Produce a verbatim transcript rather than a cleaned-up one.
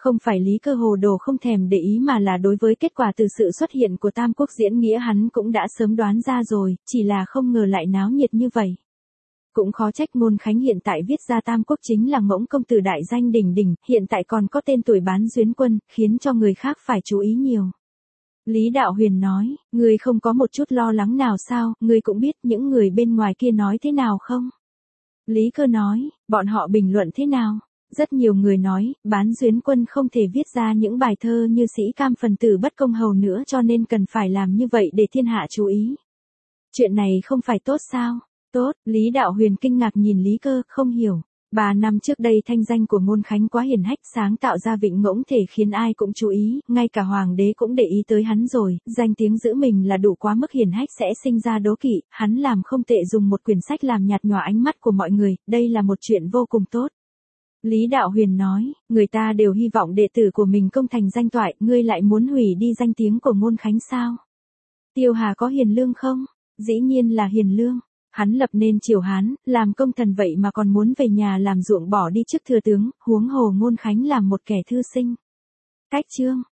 Không phải Lý Cơ hồ đồ không thèm để ý mà là đối với kết quả từ sự xuất hiện của Tam Quốc diễn nghĩa hắn cũng đã sớm đoán ra rồi, chỉ là không ngờ lại náo nhiệt như vậy. Cũng khó trách Ngôn Khánh hiện tại viết ra Tam Quốc chính là ngỗng công tử đại danh đỉnh đỉnh, hiện tại còn có tên tuổi bán duyến quân, khiến cho người khác phải chú ý nhiều. Lý Đạo Huyền nói, ngươi không có một chút lo lắng nào sao, ngươi cũng biết những người bên ngoài kia nói thế nào không? Lý Cơ nói, bọn họ bình luận thế nào? Rất nhiều người nói, bán duyến quân không thể viết ra những bài thơ như sĩ cam phần tử bất công hầu nữa cho nên cần phải làm như vậy để thiên hạ chú ý. Chuyện này không phải tốt sao? Tốt, Lý Đạo Huyền kinh ngạc nhìn Lý Cơ, không hiểu. Ba năm trước đây thanh danh của Ngôn Khánh quá hiển hách, sáng tạo ra vịnh ngỗng thể khiến ai cũng chú ý, ngay cả hoàng đế cũng để ý tới hắn rồi, danh tiếng giữ mình là đủ quá mức hiển hách sẽ sinh ra đố kỵ, hắn làm không tệ dùng một quyển sách làm nhạt nhòa ánh mắt của mọi người, đây là một chuyện vô cùng tốt. Lý Đạo Huyền nói, người ta đều hy vọng đệ tử của mình công thành danh toại, ngươi lại muốn hủy đi danh tiếng của Ngôn Khánh sao? Tiêu Hà có hiền lương không? Dĩ nhiên là hiền lương. Hắn lập nên triều Hán, làm công thần vậy mà còn muốn về nhà làm ruộng bỏ đi chức thừa tướng, huống hồ Ngôn Khánh làm một kẻ thư sinh. Cách chương,